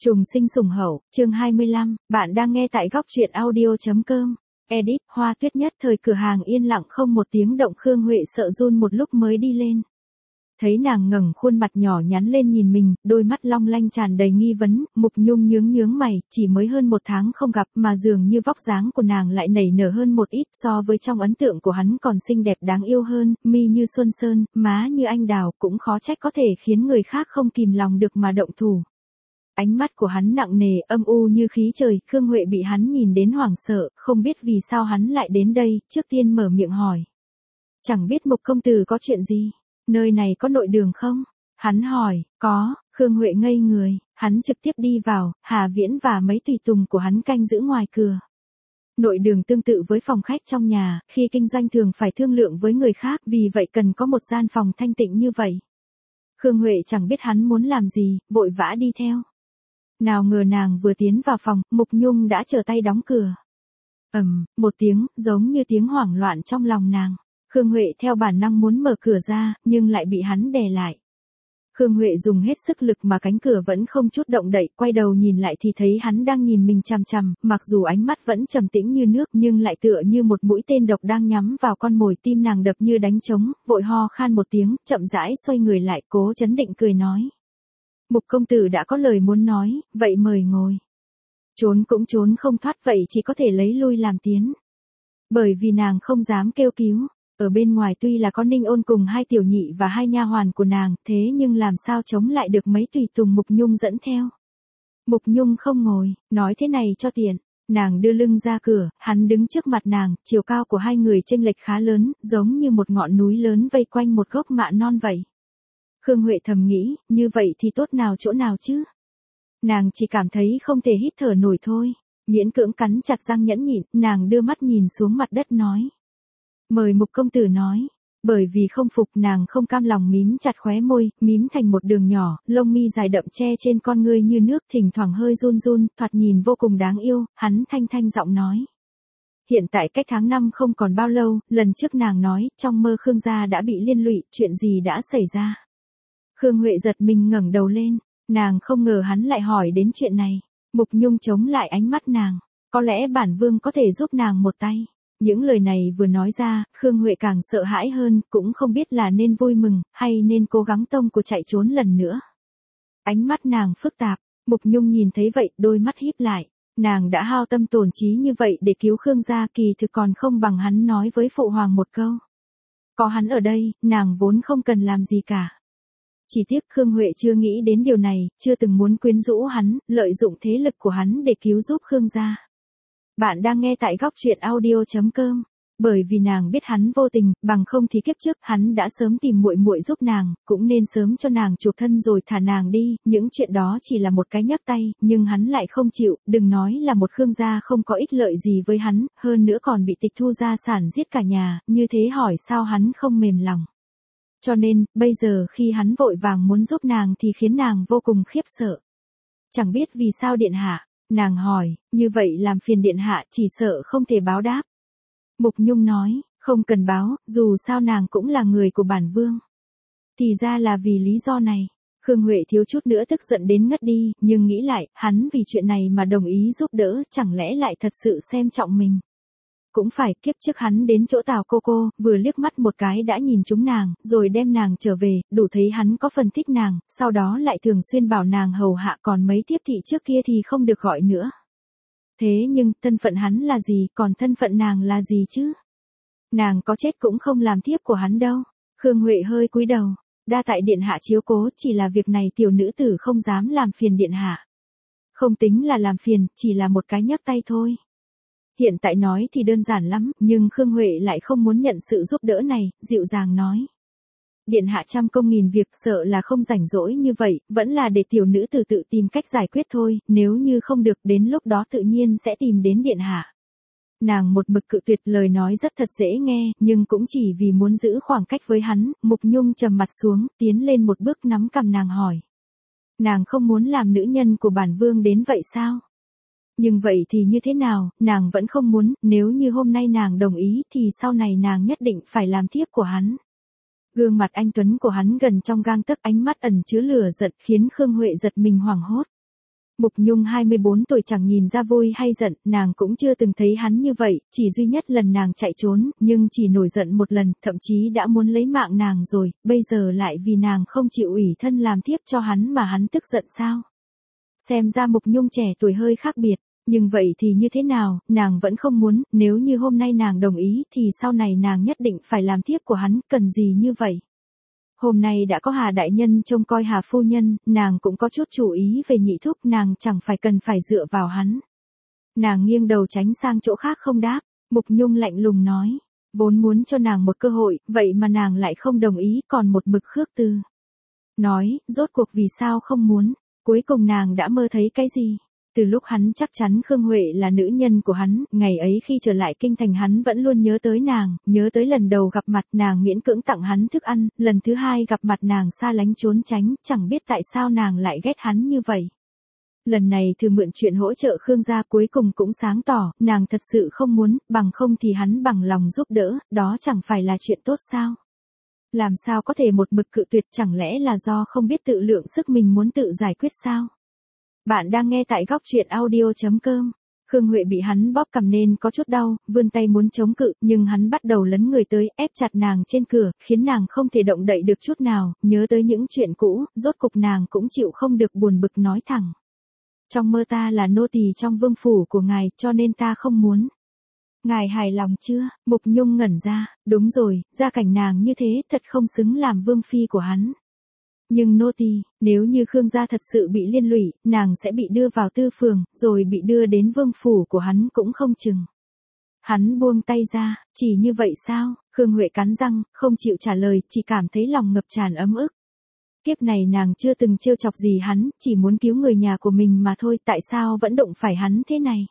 Trùng sinh sủng hậu, chương 25, bạn đang nghe tại góc truyện audio.com. Edit, Hoa Tuyết nhất thời cửa hàng yên lặng không một tiếng động. Khương Huệ sợ run một lúc mới đi lên. Thấy nàng ngẩng khuôn mặt nhỏ nhắn lên nhìn mình, đôi mắt long lanh tràn đầy nghi vấn, Mục Nhung nhướng mày, chỉ mới hơn 1 tháng không gặp mà dường như vóc dáng của nàng lại nảy nở hơn một ít, so với trong ấn tượng của hắn còn xinh đẹp đáng yêu hơn, mi như xuân sơn, má như anh đào, cũng khó trách có thể khiến người khác không kìm lòng được mà động thủ. Ánh mắt của hắn nặng nề, âm u như khí trời. Khương Huệ bị hắn nhìn đến hoảng sợ, không biết vì sao hắn lại đến đây, trước tiên mở miệng hỏi. Chẳng biết Mục công tử có chuyện gì, nơi này có nội đường không? Hắn hỏi, có. Khương Huệ ngây người, hắn trực tiếp đi vào, Hà Viễn và mấy tùy tùng của hắn canh giữ ngoài cửa. Nội đường tương tự với phòng khách trong nhà, khi kinh doanh thường phải thương lượng với người khác, vì vậy cần có một gian phòng thanh tịnh như vậy. Khương Huệ chẳng biết hắn muốn làm gì, vội vã đi theo. Nào ngờ nàng vừa tiến vào phòng, Mục Nhung đã trở tay đóng cửa. Một tiếng, giống như tiếng hoảng loạn trong lòng nàng. Khương Huệ theo bản năng muốn mở cửa ra, nhưng lại bị hắn đè lại. Khương Huệ dùng hết sức lực mà cánh cửa vẫn không chút động đậy, quay đầu nhìn lại thì thấy hắn đang nhìn mình chằm chằm, mặc dù ánh mắt vẫn trầm tĩnh như nước nhưng lại tựa như một mũi tên độc đang nhắm vào con mồi. Tim nàng đập như đánh trống, vội ho khan một tiếng, chậm rãi xoay người lại, cố trấn định cười nói. Mục công tử đã có lời muốn nói, vậy mời ngồi. Trốn cũng trốn không thoát, vậy chỉ có thể lấy lui làm tiến. Bởi vì nàng không dám kêu cứu. Ở bên ngoài tuy là có Ninh Ôn cùng 2 tiểu nhị và 2 nha hoàn của nàng, thế nhưng làm sao chống lại được mấy tùy tùng Mục Nhung dẫn theo. Mục Nhung không ngồi, nói thế này cho tiện. Nàng đưa lưng ra cửa, hắn đứng trước mặt nàng, chiều cao của hai người chênh lệch khá lớn, giống như một ngọn núi lớn vây quanh một gốc mạ non vậy. Khương Huệ thầm nghĩ, như vậy thì tốt nào chỗ nào chứ? Nàng chỉ cảm thấy không thể hít thở nổi thôi. Miễn cưỡng cắn chặt răng nhẫn nhịn, nàng đưa mắt nhìn xuống mặt đất nói. Mời Mục công tử nói. Bởi vì không phục, nàng không cam lòng mím chặt khóe môi, mím thành một đường nhỏ, lông mi dài đậm che trên con ngươi như nước, thỉnh thoảng hơi run run, thoạt nhìn vô cùng đáng yêu. Hắn thanh giọng nói. Hiện tại cách tháng 5 không còn bao lâu, lần trước nàng nói, trong mơ Khương gia đã bị liên lụy, chuyện gì đã xảy ra? Khương Huệ giật mình ngẩng đầu lên, nàng không ngờ hắn lại hỏi đến chuyện này. Mục Nhung chống lại ánh mắt nàng, có lẽ bản vương có thể giúp nàng một tay. Những lời này vừa nói ra, Khương Huệ càng sợ hãi hơn, cũng không biết là nên vui mừng, hay nên cố gắng tông của chạy trốn lần nữa. Ánh mắt nàng phức tạp, Mục Nhung nhìn thấy vậy, đôi mắt híp lại. Nàng đã hao tâm tổn trí như vậy để cứu Khương gia, kỳ thực còn không bằng hắn nói với phụ hoàng một câu. Có hắn ở đây, nàng vốn không cần làm gì cả. Chỉ tiếc Khương Huệ chưa nghĩ đến điều này, chưa từng muốn quyến rũ hắn, lợi dụng thế lực của hắn để cứu giúp Khương gia. Bạn đang nghe tại góc truyện audio.com. Bởi vì nàng biết hắn vô tình, bằng không thì kiếp trước hắn đã sớm tìm muội muội giúp nàng, cũng nên sớm cho nàng chuộc thân rồi thả nàng đi. Những chuyện đó chỉ là một cái nhấc tay, nhưng hắn lại không chịu, đừng nói là một Khương gia không có ích lợi gì với hắn, hơn nữa còn bị tịch thu gia sản giết cả nhà, như thế hỏi sao hắn không mềm lòng. Cho nên, bây giờ khi hắn vội vàng muốn giúp nàng thì khiến nàng vô cùng khiếp sợ. Chẳng biết vì sao điện hạ, nàng hỏi, như vậy làm phiền điện hạ chỉ sợ không thể báo đáp. Mục Nhung nói, không cần báo, dù sao nàng cũng là người của bản vương. Thì ra là vì lý do này. Khương Huệ thiếu chút nữa tức giận đến ngất đi, nhưng nghĩ lại, hắn vì chuyện này mà đồng ý giúp đỡ, chẳng lẽ lại thật sự xem trọng mình. Cũng phải, kiếp trước hắn đến chỗ Tào cô, vừa liếc mắt một cái đã nhìn trúng nàng, rồi đem nàng trở về, đủ thấy hắn có phần thích nàng, sau đó lại thường xuyên bảo nàng hầu hạ, còn mấy tiếp thị trước kia thì không được gọi nữa. Thế nhưng, thân phận hắn là gì, còn thân phận nàng là gì chứ? Nàng có chết cũng không làm thiếp của hắn đâu. Khương Huệ hơi cúi đầu, đa tại điện hạ chiếu cố, chỉ là việc này tiểu nữ tử không dám làm phiền điện hạ. Không tính là làm phiền, chỉ là một cái nhấc tay thôi. Hiện tại nói thì đơn giản lắm, nhưng Khương Huệ lại không muốn nhận sự giúp đỡ này, dịu dàng nói. Điện hạ trăm công nghìn việc, sợ là không rảnh rỗi như vậy, vẫn là để tiểu nữ tử tự tìm cách giải quyết thôi, nếu như không được đến lúc đó tự nhiên sẽ tìm đến điện hạ. Nàng một mực cự tuyệt, lời nói rất thật dễ nghe, nhưng cũng chỉ vì muốn giữ khoảng cách với hắn. Mục Nhung trầm mặt xuống, tiến lên một bước nắm cằm nàng hỏi. Nàng không muốn làm nữ nhân của bản vương đến vậy sao? Nhưng vậy thì như thế nào, nàng vẫn không muốn, nếu như hôm nay nàng đồng ý thì sau này nàng nhất định phải làm thiếp của hắn. Gương mặt anh tuấn của hắn gần trong gang tấc, ánh mắt ẩn chứa lửa giận khiến Khương Huệ giật mình hoảng hốt. Mục Nhung 24 tuổi chẳng nhìn ra vui hay giận, nàng cũng chưa từng thấy hắn như vậy, chỉ duy nhất lần nàng chạy trốn, nhưng chỉ nổi giận một lần, thậm chí đã muốn lấy mạng nàng rồi, bây giờ lại vì nàng không chịu ủy thân làm thiếp cho hắn mà hắn tức giận sao? Xem ra Mục Nhung trẻ tuổi hơi khác biệt, nhưng vậy thì như thế nào, nàng vẫn không muốn, nếu như hôm nay nàng đồng ý thì sau này nàng nhất định phải làm thiếp của hắn, cần gì như vậy? Hôm nay đã có Hà đại nhân trông coi Hà phu nhân, nàng cũng có chút chú ý về nhị thúc, nàng chẳng phải cần phải dựa vào hắn. Nàng nghiêng đầu tránh sang chỗ khác không đáp, Mục Nhung lạnh lùng nói, vốn muốn cho nàng một cơ hội, vậy mà nàng lại không đồng ý, còn một mực khước từ. Nói, rốt cuộc vì sao không muốn, cuối cùng nàng đã mơ thấy cái gì? Từ lúc hắn chắc chắn Khương Huệ là nữ nhân của hắn, ngày ấy khi trở lại kinh thành hắn vẫn luôn nhớ tới nàng, nhớ tới lần đầu gặp mặt nàng miễn cưỡng tặng hắn thức ăn, lần thứ hai gặp mặt nàng xa lánh trốn tránh, chẳng biết tại sao nàng lại ghét hắn như vậy. Lần này thử mượn chuyện hỗ trợ Khương gia cuối cùng cũng sáng tỏ, nàng thật sự không muốn, bằng không thì hắn bằng lòng giúp đỡ, đó chẳng phải là chuyện tốt sao? Làm sao có thể một mực cự tuyệt, chẳng lẽ là do không biết tự lượng sức mình muốn tự giải quyết sao? Bạn đang nghe tại góc truyện audio.com. Khương Huệ bị hắn bóp cằm nên có chút đau, vươn tay muốn chống cự, nhưng hắn bắt đầu lấn người tới, ép chặt nàng trên cửa, khiến nàng không thể động đậy được chút nào, nhớ tới những chuyện cũ, rốt cục nàng cũng chịu không được buồn bực nói thẳng. Trong mơ ta là nô tỳ trong vương phủ của ngài, cho nên ta không muốn. Ngài hài lòng chưa? Mục Nhung ngẩn ra, đúng rồi, gia cảnh nàng như thế thật không xứng làm vương phi của hắn. Nhưng nô tỳ, nếu như Khương gia thật sự bị liên lụy, nàng sẽ bị đưa vào tư phường, rồi bị đưa đến vương phủ của hắn cũng không chừng. Hắn buông tay ra, chỉ như vậy sao? Khương Huệ cắn răng, không chịu trả lời, chỉ cảm thấy lòng ngập tràn ấm ức. Kiếp này nàng chưa từng trêu chọc gì hắn, chỉ muốn cứu người nhà của mình mà thôi, tại sao vẫn đụng phải hắn thế này?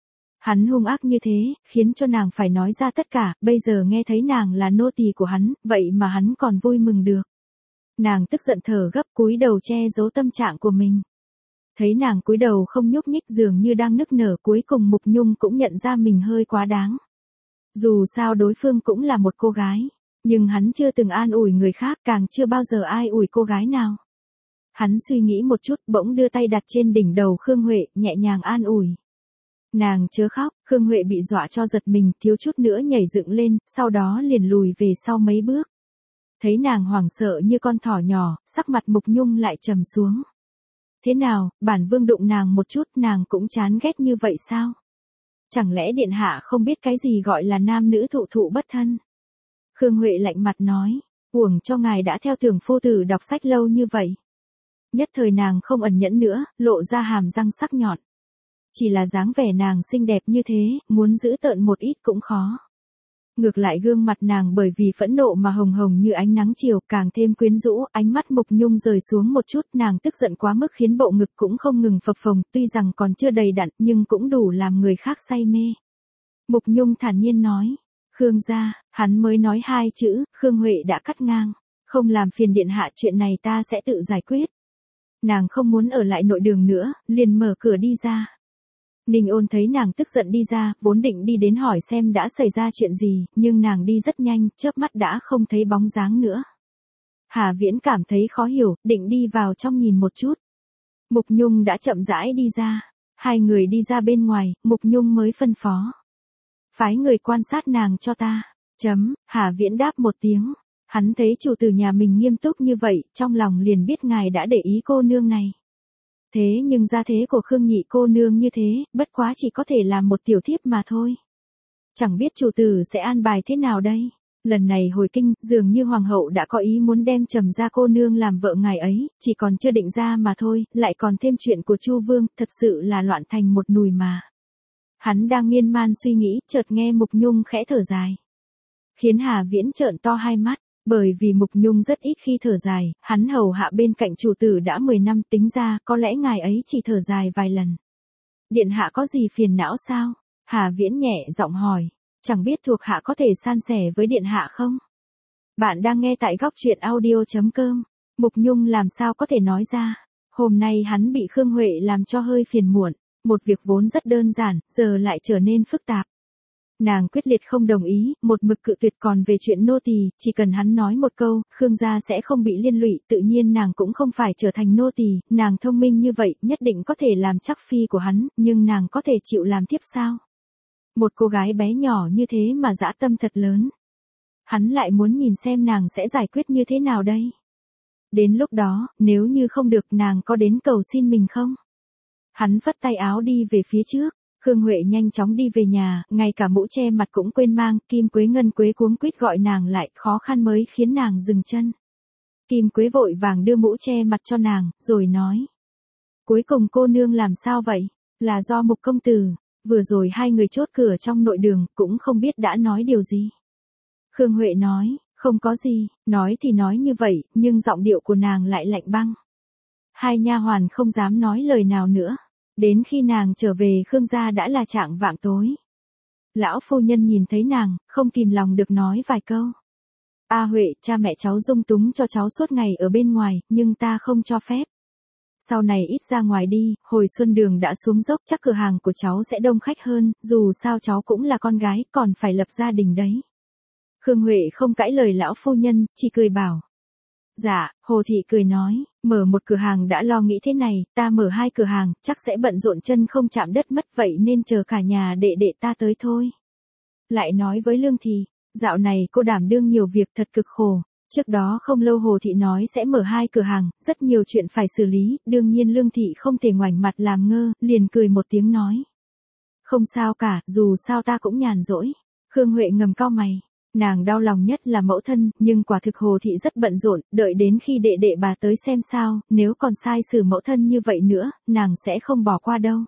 Hắn hung ác như thế, khiến cho nàng phải nói ra tất cả, bây giờ nghe thấy nàng là nô tỳ của hắn, vậy mà hắn còn vui mừng được. Nàng tức giận thở gấp cúi đầu che giấu tâm trạng của mình. Thấy nàng cúi đầu không nhúc nhích dường như đang nức nở, cuối cùng Mục Nhung cũng nhận ra mình hơi quá đáng. Dù sao đối phương cũng là một cô gái, nhưng hắn chưa từng an ủi người khác, càng chưa bao giờ ai ủi cô gái nào. Hắn suy nghĩ một chút, bỗng đưa tay đặt trên đỉnh đầu Khương Huệ, nhẹ nhàng an ủi. Nàng chớ khóc, Khương Huệ bị dọa cho giật mình, thiếu chút nữa nhảy dựng lên, sau đó liền lùi về sau mấy bước. Thấy nàng hoảng sợ như con thỏ nhỏ, sắc mặt Mục Nhung lại trầm xuống. Thế nào, bản vương đụng nàng một chút nàng cũng chán ghét như vậy sao? Chẳng lẽ điện hạ không biết cái gì gọi là nam nữ thụ thụ bất thân? Khương Huệ lạnh mặt nói, uổng cho ngài đã theo Thường phu tử đọc sách lâu như vậy. Nhất thời nàng không ẩn nhẫn nữa, lộ ra hàm răng sắc nhọn. Chỉ là dáng vẻ nàng xinh đẹp như thế, muốn giữ tợn một ít cũng khó. Ngược lại gương mặt nàng bởi vì phẫn nộ mà hồng hồng như ánh nắng chiều, càng thêm quyến rũ, ánh mắt Mục Nhung rời xuống một chút, nàng tức giận quá mức khiến bộ ngực cũng không ngừng phập phồng, tuy rằng còn chưa đầy đặn, nhưng cũng đủ làm người khác say mê. Mục Nhung thản nhiên nói, Khương gia, hắn mới nói hai chữ, Khương Huệ đã cắt ngang, không làm phiền điện hạ, chuyện này ta sẽ tự giải quyết. Nàng không muốn ở lại nội đường nữa, liền mở cửa đi ra. Ninh Ôn thấy nàng tức giận đi ra, vốn định đi đến hỏi xem đã xảy ra chuyện gì, nhưng nàng đi rất nhanh, chớp mắt đã không thấy bóng dáng nữa. Hà Viễn cảm thấy khó hiểu, định đi vào trong nhìn một chút. Mục Nhung đã chậm rãi đi ra. Hai người đi ra bên ngoài, Mục Nhung mới phân phó. Phái người quan sát nàng cho ta. Hà Viễn đáp một tiếng. Hắn thấy chủ tử nhà mình nghiêm túc như vậy, trong lòng liền biết ngài đã để ý cô nương này. Thế nhưng gia thế của Khương nhị cô nương như thế, bất quá chỉ có thể làm một tiểu thiếp mà thôi. Chẳng biết chủ tử sẽ an bài thế nào đây? Lần này hồi kinh, dường như hoàng hậu đã có ý muốn đem Trầm gia cô nương làm vợ ngài ấy, chỉ còn chưa định ra mà thôi, lại còn thêm chuyện của Chu Vương, thật sự là loạn thành một nùi mà. Hắn đang miên man suy nghĩ, chợt nghe Mục Nhung khẽ thở dài. Khiến Hà Viễn trợn to hai mắt. Bởi vì Mục Nhung rất ít khi thở dài, hắn hầu hạ bên cạnh chủ tử đã 10 năm, tính ra, có lẽ ngài ấy chỉ thở dài vài lần. Điện hạ có gì phiền não sao? Hà Viễn nhẹ giọng hỏi, chẳng biết thuộc hạ có thể san sẻ với điện hạ không? Bạn đang nghe tại góc truyện audio.com. Mục Nhung làm sao có thể nói ra? Hôm nay hắn bị Khương Huệ làm cho hơi phiền muộn, một việc vốn rất đơn giản, giờ lại trở nên phức tạp. Nàng quyết liệt không đồng ý, một mực cự tuyệt. Còn về chuyện nô tỳ, chỉ cần hắn nói một câu, Khương gia sẽ không bị liên lụy, tự nhiên nàng cũng không phải trở thành nô tỳ, nàng thông minh như vậy, nhất định có thể làm chắc phi của hắn, nhưng nàng có thể chịu làm thiếp sao? Một cô gái bé nhỏ như thế mà dã tâm thật lớn. Hắn lại muốn nhìn xem nàng sẽ giải quyết như thế nào đây? Đến lúc đó, nếu như không được, nàng có đến cầu xin mình không? Hắn phất tay áo đi về phía trước. Khương Huệ nhanh chóng đi về nhà, ngay cả mũ che mặt cũng quên mang. Kim Quế Ngân Quế cuống quýt gọi nàng lại, khó khăn mới khiến nàng dừng chân. Kim Quế vội vàng đưa mũ che mặt cho nàng, rồi nói. Cuối cùng cô nương làm sao vậy? Là do Mục công tử. Vừa rồi hai người chốt cửa trong nội đường, cũng không biết đã nói điều gì. Khương Huệ nói, không có gì, nói thì nói như vậy, nhưng giọng điệu của nàng lại lạnh băng. Hai nha hoàn không dám nói lời nào nữa. Đến khi nàng trở về Khương gia đã là chạng vạng tối. Lão phu nhân nhìn thấy nàng, không kìm lòng được nói vài câu. A Huệ, cha mẹ cháu dung túng cho cháu suốt ngày ở bên ngoài, nhưng ta không cho phép. Sau này ít ra ngoài đi, hồi xuân đường đã xuống dốc, chắc cửa hàng của cháu sẽ đông khách hơn, dù sao cháu cũng là con gái, còn phải lập gia đình đấy. Khương Huệ không cãi lời lão phu nhân, chỉ cười bảo. Dạ, Hồ Thị cười nói, mở một cửa hàng đã lo nghĩ thế này, ta mở hai cửa hàng, chắc sẽ bận rộn chân không chạm đất mất, vậy nên chờ cả nhà đệ đệ ta tới thôi. Lại nói với Lương Thị, dạo này cô đảm đương nhiều việc thật cực khổ. Trước đó không lâu Hồ Thị nói sẽ mở hai cửa hàng, rất nhiều chuyện phải xử lý, đương nhiên Lương Thị không thể ngoảnh mặt làm ngơ, liền cười một tiếng nói. Không sao cả, dù sao ta cũng nhàn rỗi. Khương Huệ ngầm cau mày. Nàng đau lòng nhất là mẫu thân, nhưng quả thực Hồ Thị rất bận rộn, đợi đến khi đệ đệ bà tới xem sao, nếu còn sai xử mẫu thân như vậy nữa, nàng sẽ không bỏ qua đâu.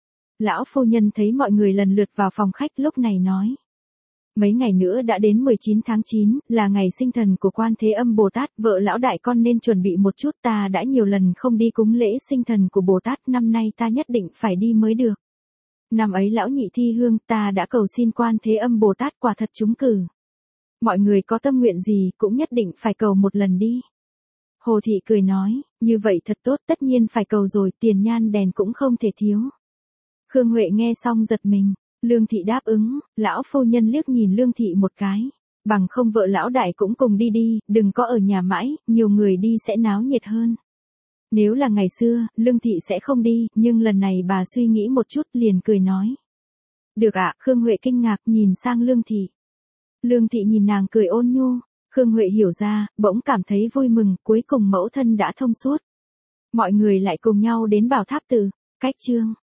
Lão phu nhân thấy mọi người lần lượt vào phòng khách lúc này nói. Mấy ngày nữa đã đến 19 tháng 9, là ngày sinh thần của Quan Thế Âm Bồ Tát, vợ lão đại con nên chuẩn bị một chút, ta đã nhiều lần không đi cúng lễ sinh thần của Bồ Tát, năm nay ta nhất định phải đi mới được. Năm ấy lão nhị thi hương, ta đã cầu xin Quan Thế Âm Bồ Tát quả thật trúng cử. Mọi người có tâm nguyện gì cũng nhất định phải cầu một lần đi. Hồ Thị cười nói, như vậy thật tốt, tất nhiên phải cầu rồi, tiền nhan đèn cũng không thể thiếu. Khương Huệ nghe xong giật mình, Lương Thị đáp ứng, lão phu nhân liếc nhìn Lương Thị một cái, bằng không vợ lão đại cũng cùng đi đi, đừng có ở nhà mãi, nhiều người đi sẽ náo nhiệt hơn. Nếu là ngày xưa, Lương Thị sẽ không đi, nhưng lần này bà suy nghĩ một chút liền cười nói. Được ạ, Khương Huệ kinh ngạc nhìn sang Lương Thị. Lương Thị nhìn nàng cười ôn nhu, Khương Huệ hiểu ra, bỗng cảm thấy vui mừng, cuối cùng mẫu thân đã thông suốt. Mọi người lại cùng nhau đến Bảo Tháp Tử, cách chương.